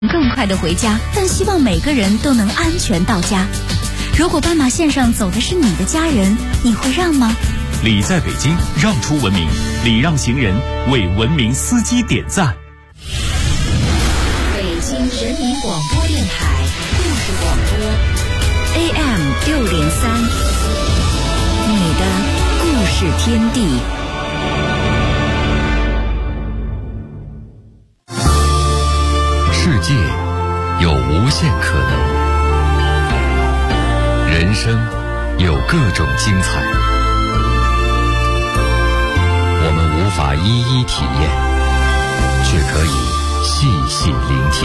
更快的回家，但希望每个人都能安全到家。如果斑马线上走的是你的家人，你会让吗？ 礼在北京，让出文明，礼让行人，为文明司机点赞。 北京人民广播电台故事广播 AM603，你的故事天地。 世界有无限可能，人生有各种精彩，我们无法一一体验，却可以细细聆听，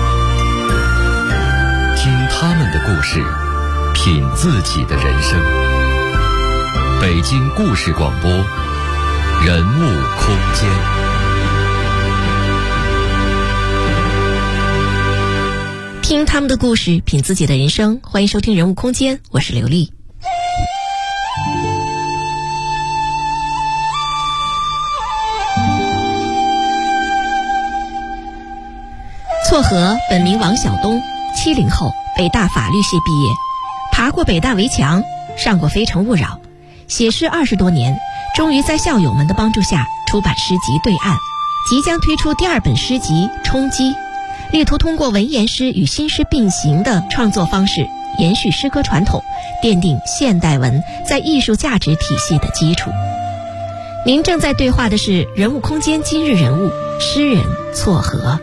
听他们的故事，品自己的人生。北京故事广播，人物空间。 听他们的故事，品自己的人生。欢迎收听人物空间，我是刘丽。撮合本名王晓东，70后，北大法律系毕业，爬过北大围墙，上过非诚勿扰，写诗20多年，终于在校友们的帮助下出版诗集《对岸》，即将推出第2本诗集《冲击》，力图通过文言诗与新诗并行的创作方式，延续诗歌传统，奠定现代文在艺术价值体系的基础。您正在对话的是人物空间今日人物，诗人撮合。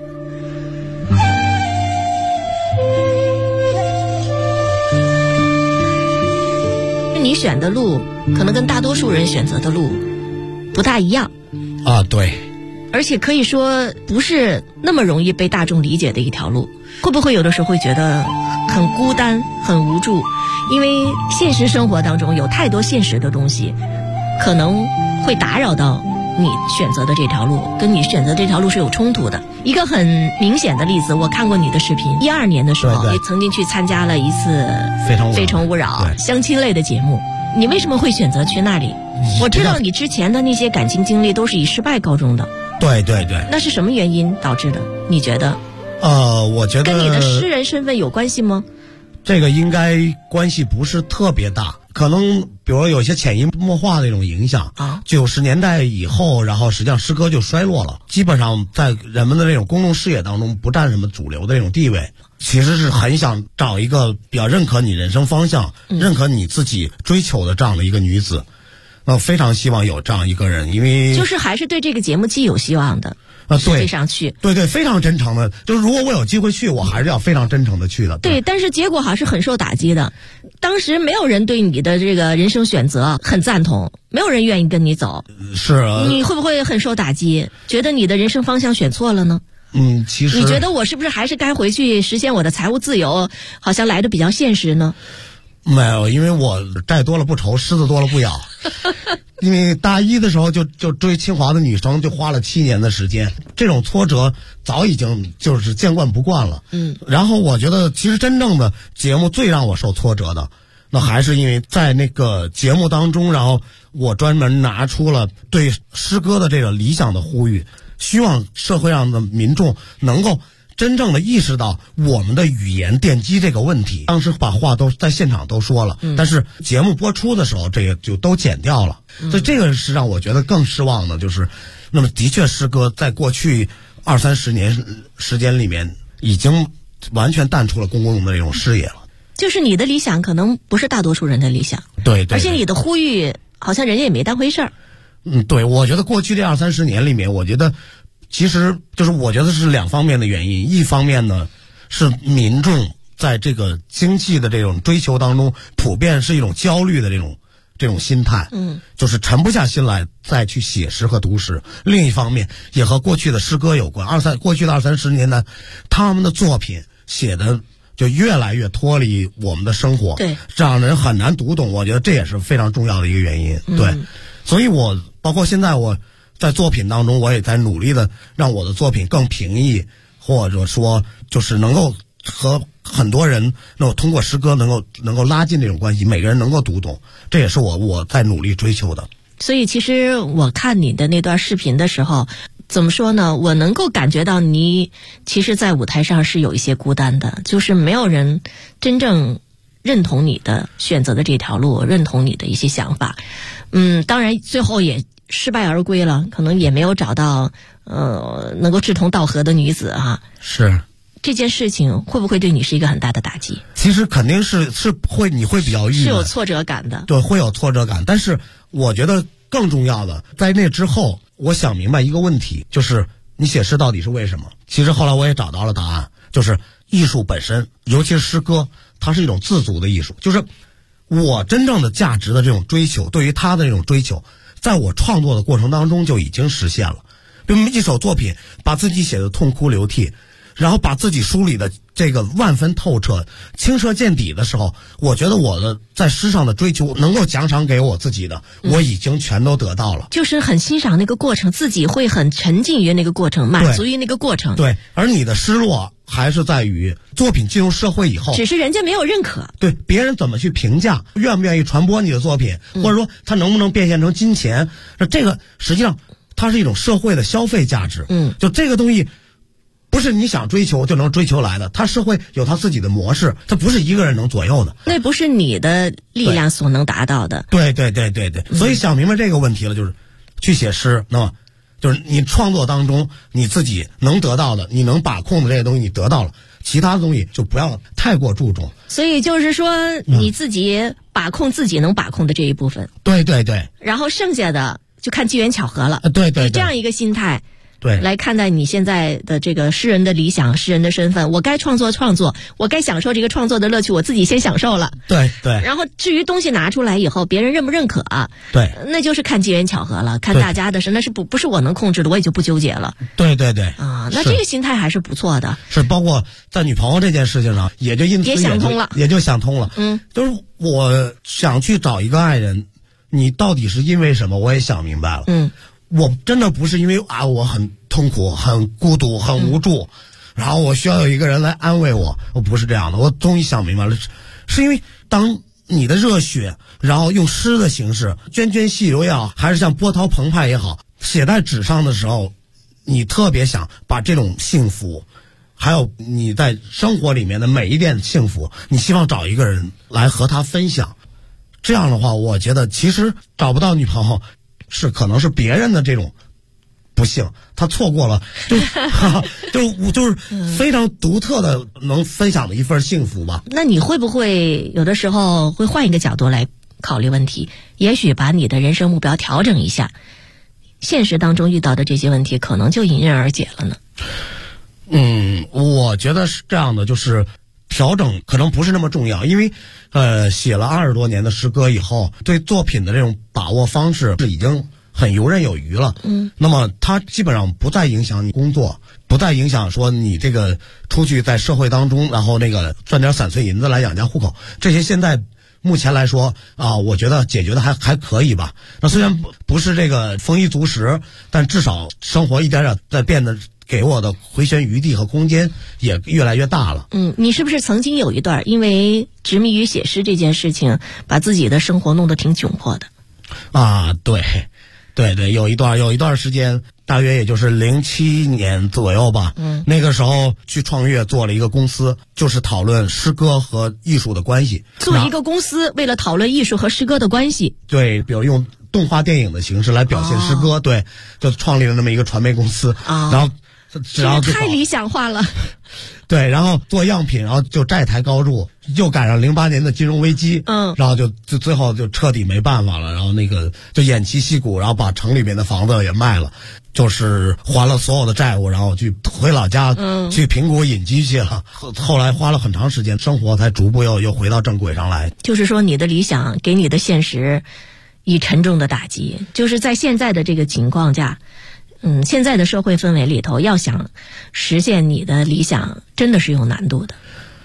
你选的路可能跟大多数人选择的路不大一样啊，对， 而且可以说不是那么容易被大众理解的一条路。会不会有的时候会觉得很孤单很无助，因为现实生活当中有太多现实的东西可能会打扰到你选择的这条路，跟你选择这条路是有冲突的。一个很明显的例子，我看过你的视频，12年的时候你曾经去参加了一次非诚勿扰相亲类的节目，你为什么会选择去那里？我知道你之前的那些感情经历都是以失败告终的。 对， 那是什么原因导致的？你觉得我觉得跟你的诗人身份有关系吗？ 这个应该关系不是特别大，可能比如有些潜移默化的一种影响啊。90年代以后，然后实际上诗歌就衰落了，基本上在人们的这种公众视野当中不占什么主流的这种地位。其实是很想找一个比较认可你人生方向、认可你自己追求的这样的一个女子。非常希望有这样一个人，因为就是还是对这个节目既有希望的对， 上去，对， 非常真诚的，就是如果我有机会去，我还是要非常真诚的去的。 对，但是结果还是很受打击的。当时没有人对你的这个人生选择很赞同，没有人愿意跟你走。 是啊， 你会不会很受打击？觉得你的人生方向选错了呢？ 其实你觉得我是不是还是该回去实现我的财务自由？好像来的比较现实呢？ 没有，因为我债多了不愁，狮子多了不咬。因为大一的时候就追清华的女生，就花了7年的时间，这种挫折早已经就是见惯不惯了。然后我觉得其实真正的节目最让我受挫折的，那还是因为在那个节目当中，然后我专门拿出了对诗歌的这个理想的呼吁，希望社会上的民众能够真正的意识到我们的语言奠基这个问题。当时把话都在现场都说了，但是节目播出的时候这个就都剪掉了。所以这个是让我觉得更失望的，就是那么的确诗歌在过去20-30年时间里面已经完全淡出了公共的这种视野了。 就是你的理想可能不是大多数人的理想。 对， 而且你的呼吁好像人家也没当回事儿。 对，我觉得过去这20-30年里面，我觉得其实就是我觉得是2方面的原因。一方面呢，是民众在这个经济的这种追求当中，普遍是一种焦虑的这种心态，就是沉不下心来再去写诗和读诗。另一方面也和过去的诗歌有关，过去的20-30年呢，他们的作品写的就越来越脱离我们的生活， 对， 让人很难读懂。我觉得这也是非常重要的一个原因。对，所以我包括现在我在作品当中，我也在努力的让我的作品更平易，或者说就是能够和很多人能够通过诗歌能够拉近这种关系，每个人能够读懂，这也是我在努力追求的。 所以其实我看你的那段视频的时候， 怎么说呢？我能够感觉到你其实在舞台上是有一些孤单的，就是没有人真正认同你的选择的这条路，认同你的一些想法。当然最后也失败而归了，可能也没有找到能够志同道合的女子哈。 是。 这件事情会不会对你是一个很大的打击？ 其实肯定是会，你会比较郁闷， 是有挫折感的。 对，会有挫折感。但是我觉得更重要的，在那之后，我想明白一个问题，就是你写诗到底是为什么？其实后来我也找到了答案，就是艺术本身，尤其是诗歌，它是一种自足的艺术。就是我真正的价值的这种追求，对于他的这种追求，在我创作的过程当中就已经实现了。比如一首作品，把自己写的痛哭流涕，然后把自己梳理的这个万分透彻、清澈见底的时候，我觉得我的在诗上的追求能够奖赏给我自己的，我已经全都得到了。 就是很欣赏那个过程，自己会很沉浸于那个过程，满足于那个过程。 对，而你的失落还是在于作品进入社会以后， 只是人家没有认可。 对，别人怎么去评价，愿不愿意传播你的作品，或者说它能不能变现成金钱，这个实际上它是一种社会的消费价值。就这个东西不是你想追求就能追求来的，它是会有它自己的模式，它不是一个人能左右的， 那不是你的力量所能达到的。 对，所以想明白这个问题了，就是去写诗，那么就是你创作当中你自己能得到的，你能把控的这些东西你得到了，其他的东西就不要太过注重。 所以就是说你自己把控自己能把控的这一部分。 对， 然后剩下的就看机缘巧合了。 对， 以这样一个心态对来看待你现在的这个诗人的理想、诗人的身份，我该创作，我该享受这个创作的乐趣，我自己先享受了。 对。 然后至于东西拿出来以后，别人认不认可对， 那就是看机缘巧合了，看大家的事，那是不是我能控制的，我也就不纠结了。 对啊，那这个心态还是不错的。 是，包括在女朋友这件事情上，也就因此也想通了， 也就想通了。就是我想去找一个爱人，你到底是因为什么？我也想明白了。我真的不是因为我很痛苦、很孤独、很无助，然后我需要有一个人来安慰我。我不是这样的，我终于想明白了，是因为当你的热血，然后用诗的形式涓涓细流也好，还是像波涛澎湃也好，写在纸上的时候，你特别想把这种幸福，还有你在生活里面的每一点幸福，你希望找一个人来和他分享。这样的话，我觉得其实找不到女朋友可能是别人的这种不幸，他错过了就是非常独特的能分享的一份幸福吧。 那你会不会有的时候会换一个角度来考虑问题，也许把你的人生目标调整一下，现实当中遇到的这些问题可能就迎刃而解了呢？ 我觉得是这样的，就是调整可能不是那么重要，因为写了20多年的诗歌以后，对作品的这种把握方式是已经很游刃有余了。那么它基本上不再影响你工作，不再影响说你这个出去在社会当中，然后那个赚点散碎银子来养家糊口，这些现在目前来说我觉得解决的还可以吧。那虽然不是这个丰衣足食，但至少生活一点点在变得给我的回旋余地和空间也越来越大了。 你是不是曾经有一段因为执迷于写诗这件事情，把自己的生活弄得挺窘迫的？对，有一段时间，大约也就是07年左右吧。那个时候去创业做了一个公司，就是讨论诗歌和艺术的关系。 做一个公司，为了讨论艺术和诗歌的关系。 对，比如用动画电影的形式来表现诗歌。对，就创立了那么一个传媒公司。然后太理想化了。 对，然后做样品，然后就债台高筑，又赶上08年的金融危机，然后就最后就彻底没办法了，然后那个就偃旗息鼓，然后把城里面的房子也卖了，就是还了所有的债务，然后去回老家，去平谷隐居去了。后来花了很长时间，生活才逐步又回到正轨上来。 就是说，你的理想给你的现实以沉重的打击，就是在现在的这个情况下。现在的社会氛围里头，要想实现你的理想，真的是有难度的。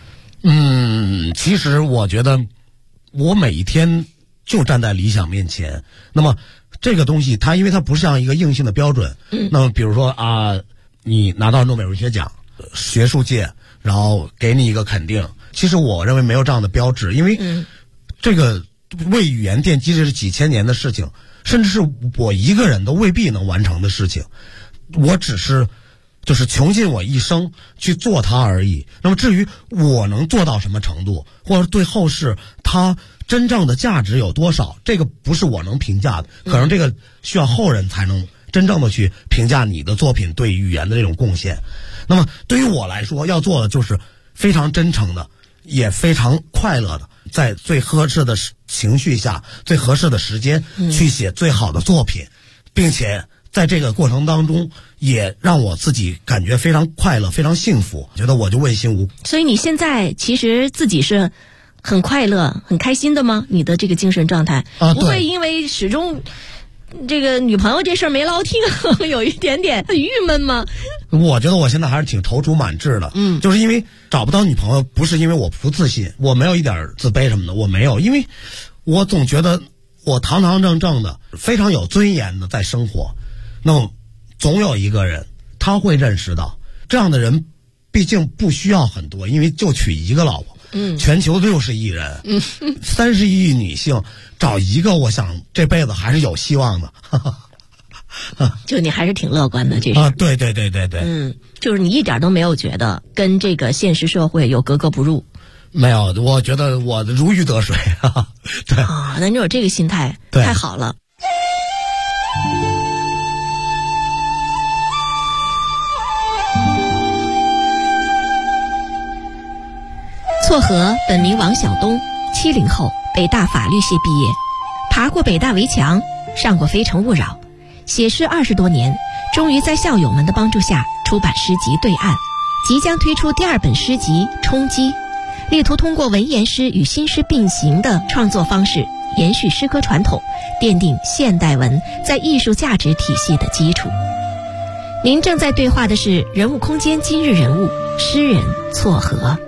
其实我觉得我每一天就站在理想面前。那么这个东西因为它不像一个硬性的标准。那么比如说你拿到诺贝尔文学奖，学术界然后给你一个肯定，其实我认为没有这样的标志，因为这个为语言奠基这是几千年的事情，甚至是我一个人都未必能完成的事情。 我只是就是穷尽我一生去做它而已。那么至于我能做到什么程度，或者对后世它真正的价值有多少，这个不是我能评价的，可能这个需要后人才能真正的去评价你的作品对语言的这种贡献。那么对于我来说，要做的就是非常真诚的，也非常快乐的，在最合适的情绪下，最合适的时间去写最好的作品，并且在这个过程当中也让我自己感觉非常快乐，非常幸福，觉得我就问心无。 所以你现在其实自己是很快乐很开心的吗？你的这个精神状态不会因为始终这个女朋友这事儿没捞听有一点点郁闷吗？ 我觉得我现在还是挺踌躇满志的，就是因为找不到女朋友，不是因为我不自信，我没有一点自卑什么的，我没有，因为我总觉得我堂堂正正的非常有尊严的在生活，那么总有一个人他会认识到，这样的人毕竟不需要很多，因为就娶一个老婆，全球60亿人，30亿女性找一个，我想这辈子还是有希望的。 就你还是挺乐观的，这是啊，对， 就是你一点都没有觉得跟这个现实社会有格格不入。 没有，我觉得我如鱼得水啊。对啊，那你有这个心态太好了。错和本名王晓东，70后，北大法律系毕业，爬过北大围墙，上过非诚勿扰，写诗20多年，终于在校友们的帮助下出版诗集《对岸》，即将推出第2本诗集《冲击》，力图通过文言诗与新诗并行的创作方式，延续诗歌传统，奠定现代文在艺术价值体系的基础。您正在对话的是人物空间今日人物，诗人错和。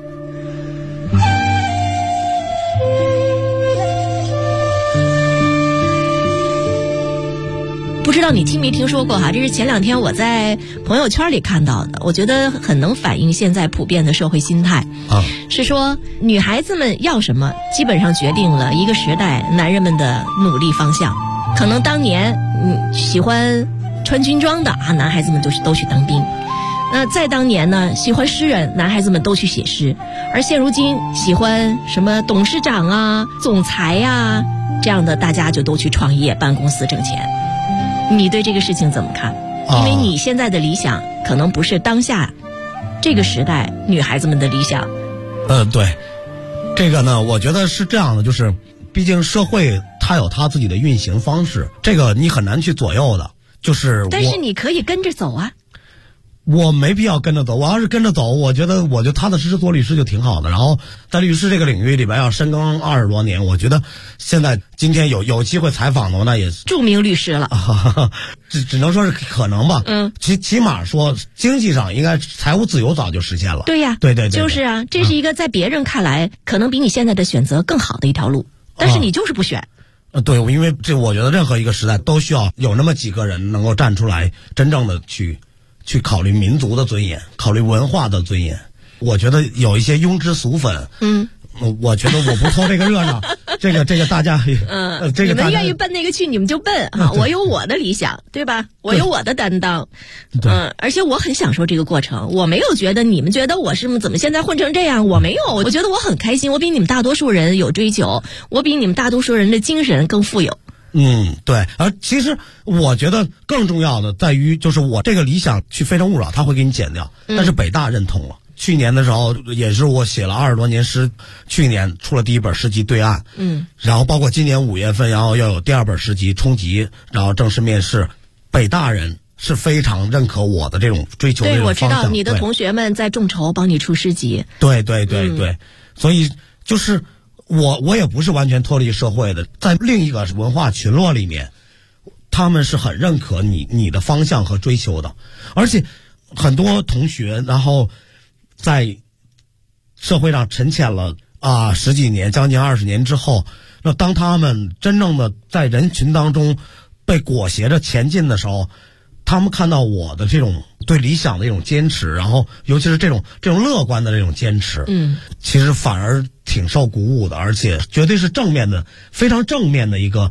不知道你听没听说过哈，这是前2天我在朋友圈里看到的，我觉得很能反映现在普遍的社会心态啊。是说女孩子们要什么，基本上决定了一个时代男人们的努力方向。可能当年喜欢穿军装的啊，男孩子们都去当兵。那在当年呢，喜欢诗人，男孩子们都去写诗。而现如今喜欢什么董事长啊、总裁啊这样的，大家就都去创业、办公司挣钱。你对这个事情怎么看？因为你现在的理想可能不是当下这个时代女孩子们的理想。 对，这个呢，我觉得是这样的，就是毕竟社会它有它自己的运行方式，这个你很难去左右的。就是但是你可以跟着走啊。 我没必要跟着走，我要是跟着走，我觉得我就踏踏实实做律师就挺好的。然后在律师这个领域里边要深耕20多年，我觉得现在今天有机会采访的话，那也著名律师了。 只能说是可能吧。起码说经济上应该财务自由早就实现了。 对呀， 对， 就是啊，这是一个在别人看来可能比你现在的选择更好的一条路，但是你就是不选。 对，因为我觉得任何一个时代都需要有那么几个人能够站出来，真正的去考虑民族的尊严，考虑文化的尊严。我觉得有一些庸脂俗粉，我觉得我不凑这个热闹，这个大家，这个你们愿意奔那个去，你们就奔啊！我有我的理想，对吧？我有我的担当，而且我很享受这个过程。我没有觉得你们觉得我是怎么现在混成这样，我没有，我觉得我很开心。我比你们大多数人有追求，我比你们大多数人的精神更富有。 对，而其实我觉得更重要的在于，就是我这个理想去非诚勿扰，他会给你剪掉，但是北大认同了。去年的时候也是我写了20多年诗，去年出了第1本诗集《对岸》，然后包括今年5月份，然后要有第2本诗集《冲击》，然后正式面试。北大人是非常认可我的这种追求的这种方向。 对，我知道你的同学们在众筹帮你出诗集。 对，所以就是我也不是完全脱离社会的，在另一个文化群落里面，他们是很认可你的方向和追求的。而且很多同学然后在社会上沉潜了10几年，将近20年之后，那当他们真正的在人群当中被裹挟着前进的时候，他们看到我的这种对理想的一种坚持，然后尤其是这种乐观的这种坚持，其实反而挺受鼓舞的，而且绝对是正面的，非常正面的一个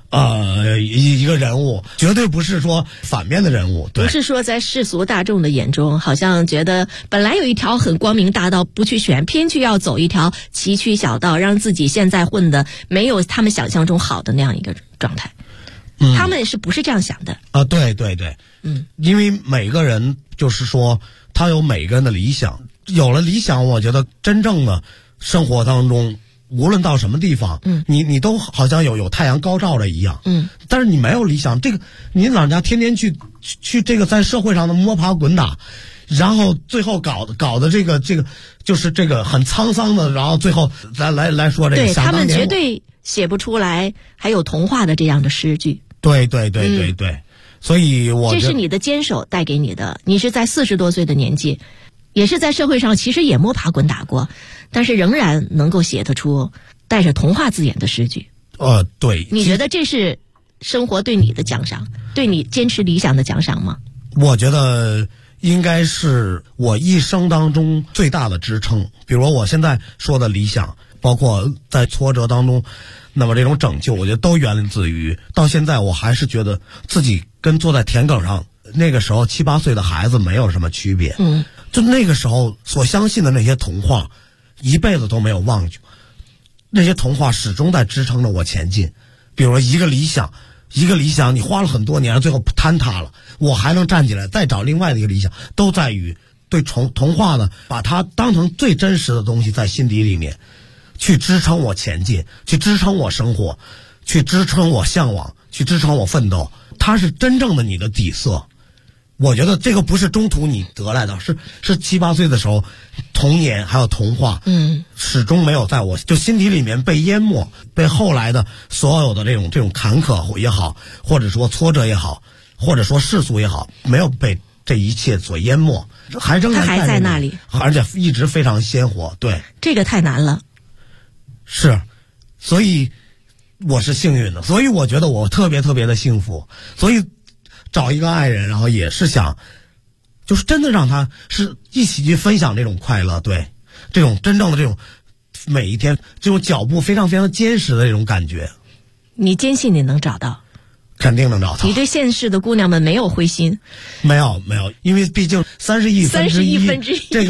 一个人物，绝对不是说反面的人物。对， 不是说在世俗大众的眼中，好像觉得本来有一条很光明大道不去选，偏去要走一条崎岖小道，让自己现在混的没有他们想象中好的那样一个状态。他们是不是这样想的？ 对对对，因为每个人就是说他有每个人的理想，有了理想，我觉得真正的生活当中。无论到什么地方，你都好像有太阳高照着一样，但是你没有理想，这个你老人家天天去这个在社会上的摸爬滚打，然后最后搞的这个就是这个很沧桑的，然后最后咱来说这个， 对他们绝对写不出来还有童话的这样的诗句。 对，所以这是你的坚守带给你的，你是在40多岁的年纪。也是在社会上其实也摸爬滚打过，但是仍然能够写得出带着童话字眼的诗句。 对。 你觉得这是生活对你的奖赏，对你坚持理想的奖赏吗？ 我觉得应该是我一生当中最大的支撑。比如我现在说的理想，包括在挫折当中，那么这种拯救，我觉得都源自于到现在我还是觉得自己跟坐在田埂上那个时候7、8岁的孩子没有什么区别。就那个时候所相信的那些童话，一辈子都没有忘记，那些童话始终在支撑着我前进。比如说一个理想，你花了很多年，最后坍塌了，我还能站起来再找另外的一个理想，都在于对童话呢，把它当成最真实的东西在心底里面，去支撑我前进，去支撑我生活，去支撑我向往，去支撑我奋斗。它是真正的你的底色。我觉得这个不是中途你得来的，是7、8岁的时候，童年还有童话，始终没有在我就心底里面被淹没，被后来的所有的这种坎坷也好，或者说挫折也好，或者说世俗也好，没有被这一切所淹没，还仍然在那里， 而且一直非常鲜活。对， 这个太难了。 是，所以我是幸运的，所以我觉得我特别特别的幸福，所以。找一个爱人，然后也是想，就是真的让他是一起去分享这种快乐，对，这种真正的这种每一天这种脚步非常非常坚实的这种感觉。 你坚信你能找到？ 肯定能找到。 你对现世的姑娘们没有灰心？ 没有，因为毕竟30亿分之一，这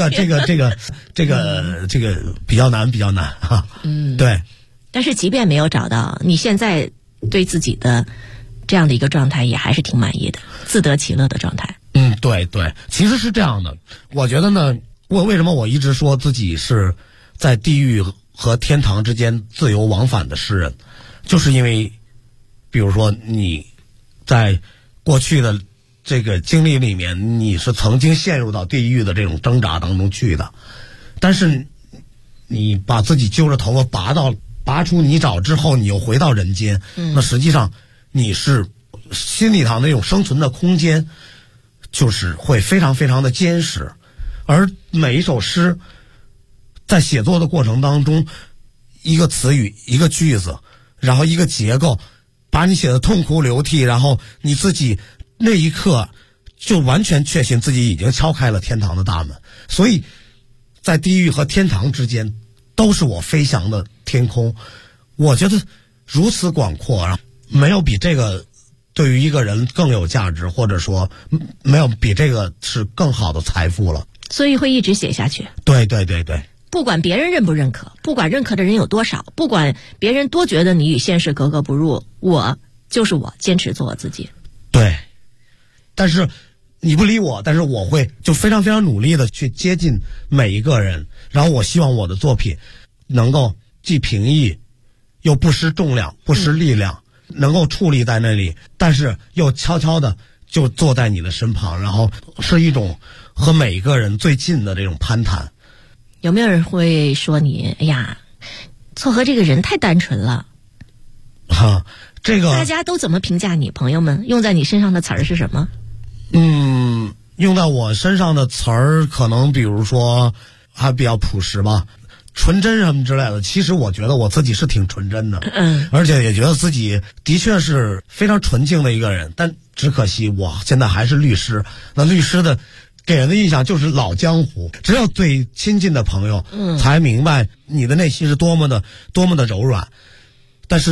个比较难哈。对。 但是即便没有找到，你现在对自己的这样的一个状态也还是挺满意的，自得其乐的状态。 对，其实是这样的。我觉得呢，为什么我一直说自己是在地狱和天堂之间自由往返的诗人，就是因为比如说你在过去的这个经历里面，你是曾经陷入到地狱的这种挣扎当中去的，但是你把自己揪着头发拔出泥沼之后，你又回到人间，那实际上你是心理上那种生存的空间就是会非常非常的坚实。而每一首诗在写作的过程当中，一个词语，一个句子，然后一个结构，把你写的痛哭流涕，然后你自己那一刻就完全确信自己已经敲开了天堂的大门。所以在地狱和天堂之间都是我飞翔的天空，我觉得如此广阔，没有比这个对于一个人更有价值，或者说没有比这个是更好的财富了。 所以会一直写下去。 对， 不管别人认不认可，不管认可的人有多少，不管别人多觉得你与现实格格不入，我就是我，坚持做我自己。 对，但是你不理我，但是我会就非常非常努力的去接近每一个人，然后我希望我的作品能够既平易又不失重量，不失力量，能够矗立在那里，但是又悄悄的就坐在你的身旁，然后是一种和每一个人最近的这种攀谈。 有没有人会说你，哎呀，撮合这个人太单纯了？ 这个大家都怎么评价你？朋友们用在你身上的词儿是什么？ 用在我身上的词儿可能比如说还比较朴实吧，纯真什么之类的。其实我觉得我自己是挺纯真的，而且也觉得自己的确是非常纯净的一个人，但只可惜我现在还是律师。那律师的给人的印象就是老江湖，只有最亲近的朋友才明白你的内心是多么的柔软。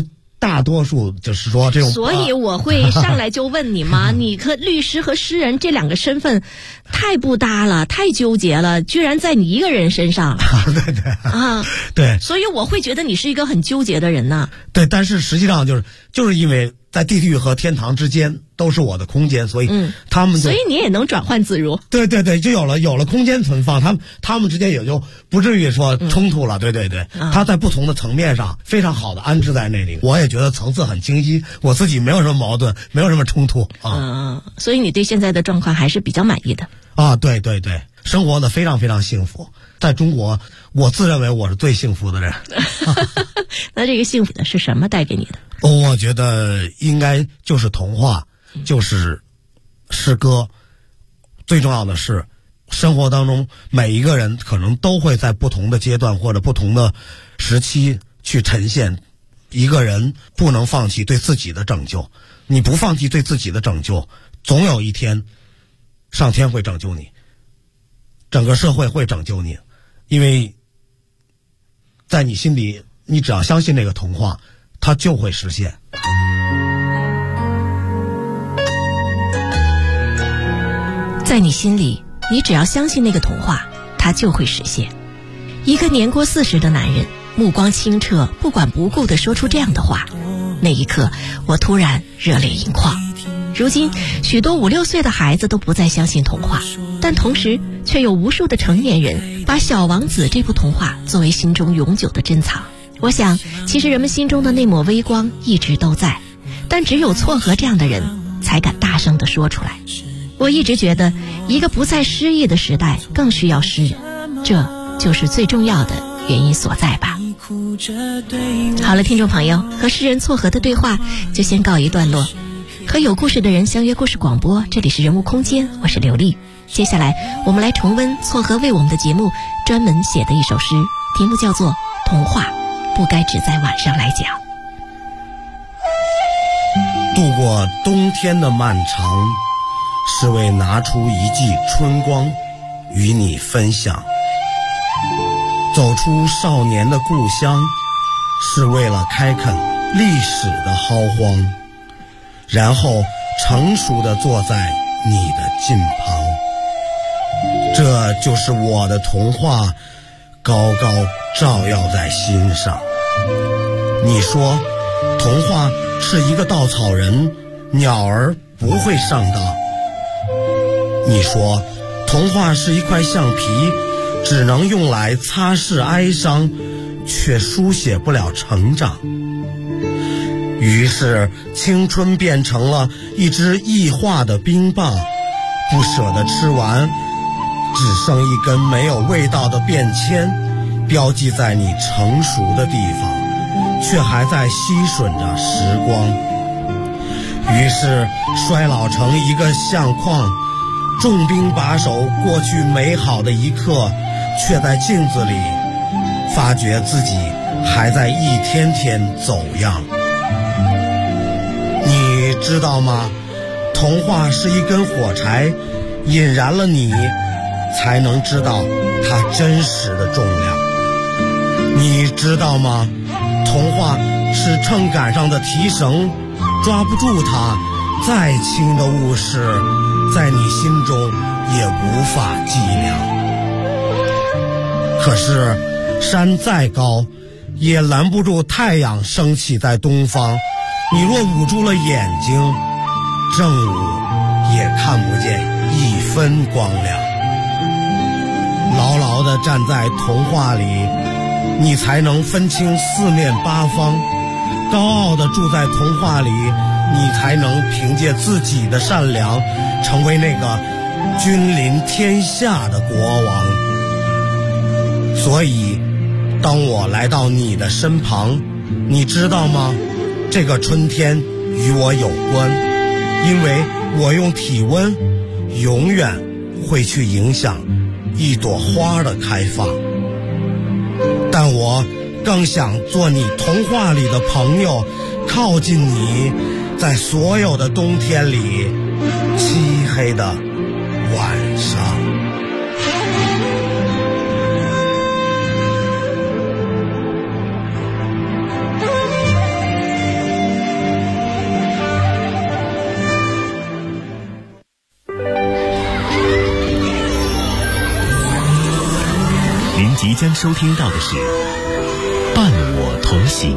大多数就是说这种， 所以我会上来就问你嘛，你和律师和诗人这两个身份太不搭了，太纠结了，居然在你一个人身上。 对对啊， 对， 所以我会觉得你是一个很纠结的人呐。 对，但是实际上就是因为在地狱和天堂之间都是我的空间，所以他们所以你也能转换自如。 对对对，就有了空间存放，他们之间也就不至于说冲突了。对对对，他在不同的层面上非常好的安置在那里，我也觉得层次很清晰，我自己没有什么矛盾，没有什么冲突啊。 所以你对现在的状况还是比较满意的啊？对对对，生活的非常非常幸福，在中国我自认为我是最幸福的人。 那这个幸福的是什么带给你的？ 我觉得应该就是童话，就是诗歌。最重要的是生活当中每一个人可能都会在不同的阶段或者不同的时期去呈现一个人不能放弃对自己的拯救，你不放弃对自己的拯救，总有一天上天会拯救你，整个社会会拯救你，因为在你心里你只要相信那个童话，它就会实现。 在你心里，你只要相信那个童话，它就会实现。一个年过40的男人，目光清澈，不管不顾地说出这样的话，那一刻我突然热泪盈眶。如今许多5、6岁的孩子都不再相信童话，但同时却有无数的成年人把《小王子》这部童话作为心中永久的珍藏。我想其实人们心中的那抹微光一直都在，但只有撮合这样的人才敢大声地说出来。我一直觉得一个不再诗意的时代更需要诗人，这就是最重要的原因所在吧。好了，听众朋友，和诗人撮合的对话就先告一段落。和有故事的人相约故事广播，这里是人物空间，我是刘丽。接下来我们来重温撮合为我们的节目专门写的一首诗，题目叫做《童话不该只在晚上来讲》。 度过冬天的漫长，是为拿出一季春光与你分享；走出少年的故乡，是为了开垦历史的浩荒，然后成熟地坐在你的近旁。这就是我的童话，高高照耀在心上。你说童话是一个稻草人，鸟儿不会上当。你说童话是一块橡皮，只能用来擦拭哀伤，却书写不了成长。于是青春变成了一只异化的冰棒，不舍得吃完，只剩一根没有味道的便签，标记在你成熟的地方，却还在吸吮着时光。于是衰老成一个相框，重兵把守过去美好的一刻，却在镜子里发觉自己还在一天天走样。你知道吗？童话是一根火柴，引燃了你，才能知道它真实的重量。你知道吗？童话是秤杆上的提绳，抓不住它，再轻的物事在你心中也无法计量。可是山再高，也拦不住太阳升起在东方。你若捂住了眼睛，正午也看不见一分光亮。牢牢地站在童话里，你才能分清四面八方；高傲地住在童话里，你才能凭借自己的善良，成为那个君临天下的国王。所以当我来到你的身旁，你知道吗？这个春天与我有关，因为我用体温永远会去影响一朵花的开放。但我更想做你童话里的朋友，靠近你，在所有的冬天里，漆黑的晚上。 您即将收听到的是《伴我同行》。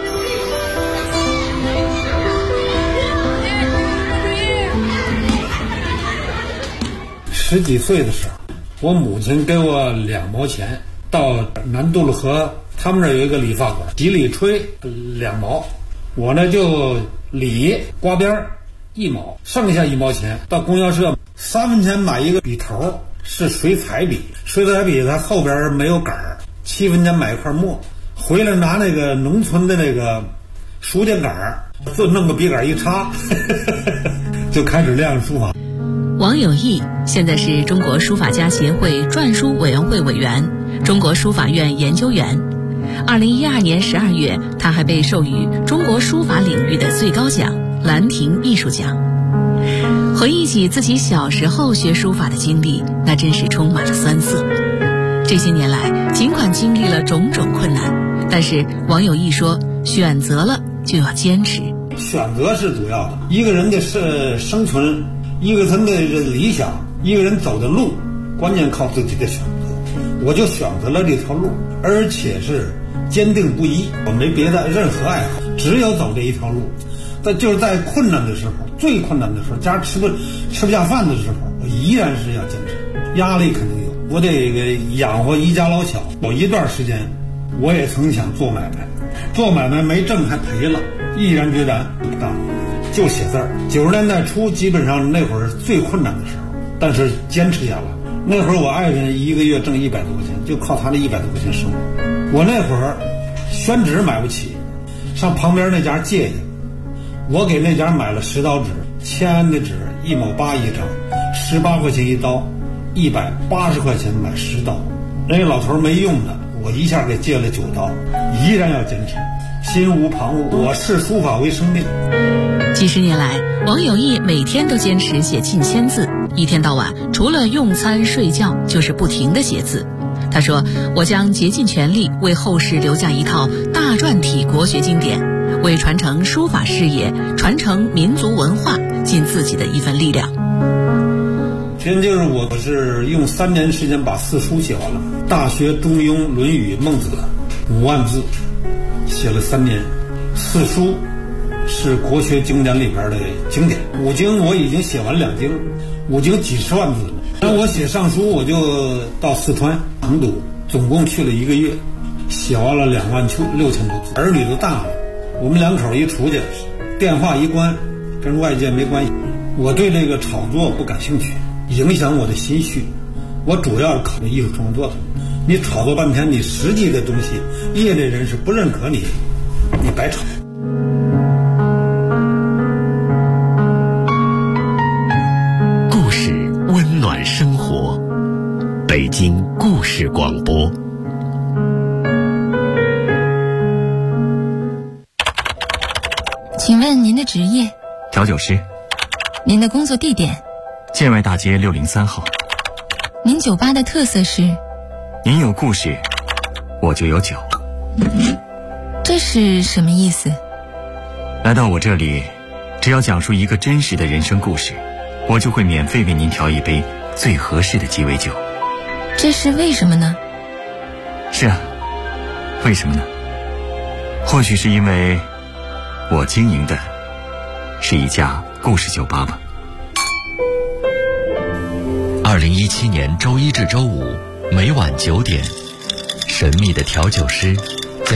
10几岁的时候，我母亲给我2毛钱，到南渡路河，他们那儿有一个理发馆，洗理吹2毛，我呢就理刮边1毛，剩下1毛钱到供销社3分钱买一个笔头，是水彩笔，水彩笔它后边没有杆儿，7分钱买一块墨，回来拿那个农村的那个书架杆儿，就弄个笔杆一插，就开始练书法。 王有义现在是中国书法家协会篆书委员会委员、中国书法院研究员。2012年12月，他还被授予中国书法领域的最高奖兰亭艺术奖。回忆起自己小时候学书法的经历，那真是充满了酸涩。这些年来，尽管经历了种种困难，但是王有义说，选择了就要坚持。 选择是主要的，一个人的是生存，一个人的理想，一个人走的路，关键靠自己的选择。我就选择了这条路，而且是坚定不移，我没别的任何爱好，只有走这一条路。但就是在困难的时候，最困难的时候，家吃不下饭的时候，我依然是要坚持。压力肯定有，我得养活一家老小。有一段时间，我也曾想做买卖，做买卖没挣还赔了，毅然决然不干，就写字儿。90年代初，基本上那会儿最困难的时候，但是坚持下来。那会儿我爱人一个月挣100多块钱，就靠他的100多块钱生活。我那会儿宣纸买不起，上旁边那家借去，我给那家买了10刀纸，签的纸1毛8一张，18块钱一刀，180块钱买10刀。人家老头没用的，我一下给借了9刀，依然要坚持，心无旁骛。我视书法为生命。 几十年来，王有义每天都坚持写近1000字，一天到晚除了用餐睡觉，就是不停地写字。他说：“我将竭尽全力为后世留下一套大篆体国学经典，为传承书法事业、传承民族文化尽自己的一份力量。” 真就是我是用3年时间把4书写完了，《大学》《中庸》《论语》《孟子》5万字，写了3年。4书是国学经典里边的经典，5经我已经写完2经，5经几十万字了。然后我写上书，我就到四川成都，总共去了1个月，写完了26000多字。儿女都大了，我们2口一出去，电话一关，跟外界没关系。我对这个炒作不感兴趣，影响我的心绪。我主要是考虑艺术创作的。你炒作半天，你实际的东西，业内人士不认可你，你白炒。 故事温暖生活，北京故事广播。 请问您的职业？ 调酒师。 您的工作地点？ 建外大街603号。 您酒吧的特色是？ 您有故事，我就有酒。 这是什么意思？ 来到我这里，只要讲述一个真实的人生故事，我就会免费为您调一杯最合适的鸡尾酒。 这是为什么呢？ 是啊，为什么呢？或许是因为我经营的是一家故事酒吧吧。 2017年周1至周5每晚9点，神秘的调酒师